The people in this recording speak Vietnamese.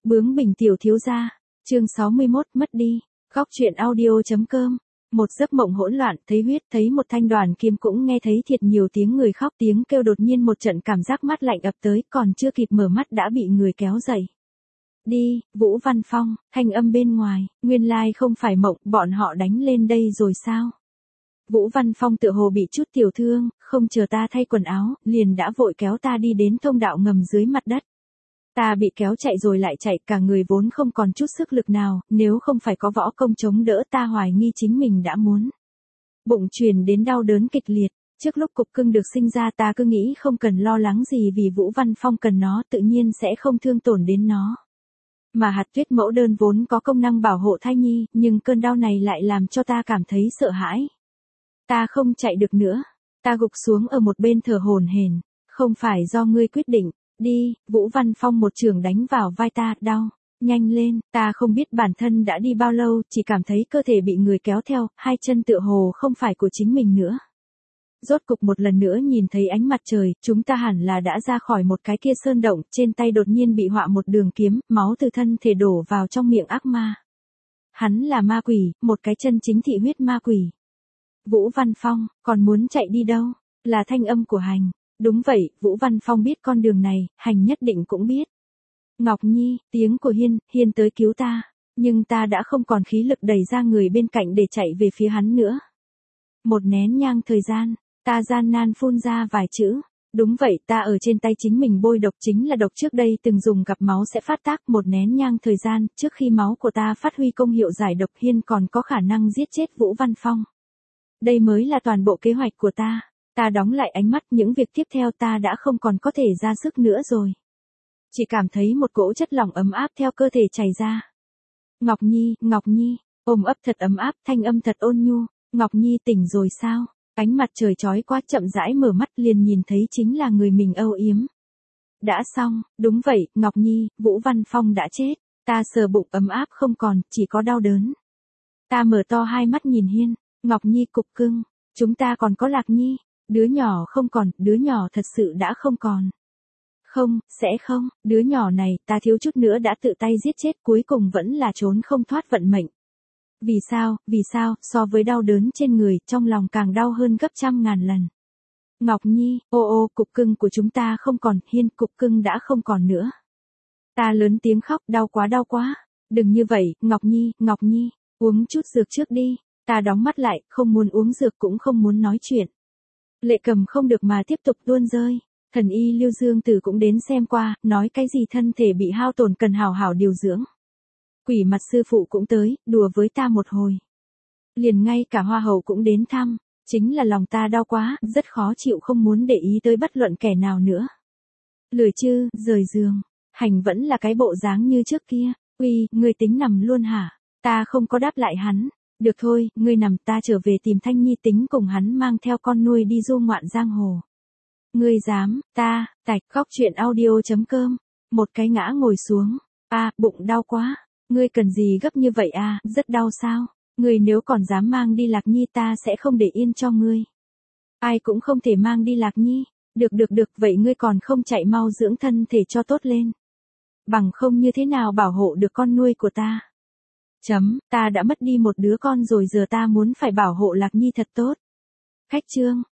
Bướng bỉnh tiểu thiếu gia, chương 61 mất đi, góc truyện audio.com. Một giấc mộng hỗn loạn, thấy huyết, thấy một thanh đoàn kiếm, cũng nghe thấy thiệt nhiều tiếng người khóc, tiếng kêu, đột nhiên một trận cảm giác mát lạnh ập tới, còn chưa kịp mở mắt đã bị người kéo dậy. Đi, Vũ Văn Phong, thanh âm bên ngoài, nguyên lai không phải mộng, bọn họ đánh lên đây rồi sao? Vũ Văn Phong tựa hồ bị chút tiểu thương, không chờ ta thay quần áo, liền đã vội kéo ta đi đến thông đạo ngầm dưới mặt đất. Ta bị kéo chạy rồi lại chạy, cả người vốn không còn chút sức lực nào, nếu không phải có võ công chống đỡ ta hoài nghi chính mình đã muốn. Bụng truyền đến đau đớn kịch liệt, trước lúc cục cưng được sinh ra ta cứ nghĩ không cần lo lắng gì vì Vũ Văn Phong cần nó, tự nhiên sẽ không thương tổn đến nó. Mà hạt tuyết mẫu đơn vốn có công năng bảo hộ thai nhi, nhưng cơn đau này lại làm cho ta cảm thấy sợ hãi. Ta không chạy được nữa, ta gục xuống ở một bên thở hổn hển. Không phải do ngươi quyết định. Đi, Vũ Văn Phong một chưởng đánh vào vai ta, đau, nhanh lên, ta không biết bản thân đã đi bao lâu, chỉ cảm thấy cơ thể bị người kéo theo, hai chân tựa hồ không phải của chính mình nữa. Rốt cục một lần nữa nhìn thấy ánh mặt trời, chúng ta hẳn là đã ra khỏi một cái kia sơn động, trên tay đột nhiên bị họa một đường kiếm, máu từ thân thể đổ vào trong miệng ác ma. Hắn là ma quỷ, một cái chân chính thị huyết ma quỷ. Vũ Văn Phong, còn muốn chạy đi đâu? Là thanh âm của Hành. Đúng vậy, Vũ Văn Phong biết con đường này, Hành nhất định cũng biết. Ngọc Nhi, tiếng của Hiên tới cứu ta, nhưng ta đã không còn khí lực đẩy ra người bên cạnh để chạy về phía hắn nữa. Một nén nhang thời gian, ta gian nan phun ra vài chữ. Đúng vậy, ta ở trên tay chính mình bôi độc, chính là độc trước đây từng dùng, gặp máu sẽ phát tác. Một nén nhang thời gian, trước khi máu của ta phát huy công hiệu giải độc, Hiên còn có khả năng giết chết Vũ Văn Phong. Đây mới là toàn bộ kế hoạch của ta. Ta đóng lại ánh mắt, những việc tiếp theo ta đã không còn có thể ra sức nữa rồi. Chỉ cảm thấy một cỗ chất lỏng ấm áp theo cơ thể chảy ra. Ngọc Nhi, ôm ấp thật ấm áp, thanh âm thật ôn nhu. Ngọc Nhi tỉnh rồi sao? Ánh mặt trời chói quá, chậm rãi mở mắt liền nhìn thấy chính là người mình âu yếm. Đã xong, đúng vậy, Ngọc Nhi, Vũ Văn Phong đã chết. Ta sờ bụng, ấm áp không còn, chỉ có đau đớn. Ta mở to hai mắt nhìn Hiên. Ngọc Nhi, cục cưng, chúng ta còn có Lạc Nhi. Đứa nhỏ không còn, đứa nhỏ thật sự đã không còn. Không, sẽ không, đứa nhỏ này, ta thiếu chút nữa đã tự tay giết chết, cuối cùng vẫn là trốn không thoát vận mệnh. Vì sao, so với đau đớn trên người, trong lòng càng đau hơn gấp trăm ngàn lần. Ngọc Nhi, ô, cục cưng của chúng ta không còn, Hiên, cục cưng đã không còn nữa. Ta lớn tiếng khóc, đau quá. Đừng như vậy, Ngọc Nhi, uống chút dược trước đi. Ta đóng mắt lại, không muốn uống dược cũng không muốn nói chuyện. Lệ cầm không được mà tiếp tục tuôn rơi. Thần y Lưu Dương Tử cũng đến xem qua, nói cái gì thân thể bị hao tổn cần hảo hảo điều dưỡng. Quỷ mặt sư phụ cũng tới, đùa với ta một hồi. Liền ngay cả hoa hậu cũng đến thăm, chính là lòng ta đau quá, rất khó chịu, không muốn để ý tới bất luận kẻ nào nữa. Lười chứ, rời giường, Hành vẫn là cái bộ dáng như trước kia. Uy, ngươi tính nằm luôn hả? Ta không có đáp lại hắn. Được thôi, ngươi nằm, ta trở về tìm Thanh Nhi, tính cùng hắn mang theo con nuôi đi du ngoạn giang hồ. Ngươi dám, ta, tạch, góc truyện audio.com. Một cái ngã ngồi xuống. Bụng đau quá. Ngươi cần gì gấp như vậy rất đau sao? Ngươi nếu còn dám mang đi Lạc Nhi, ta sẽ không để yên cho ngươi. Ai cũng không thể mang đi Lạc Nhi. Được, vậy ngươi còn không chạy mau dưỡng thân thể cho tốt lên. Bằng không như thế nào bảo hộ được con nuôi của ta? Ta đã mất đi một đứa con rồi, giờ ta muốn phải bảo hộ Lạc Nhi thật tốt. Khách trương,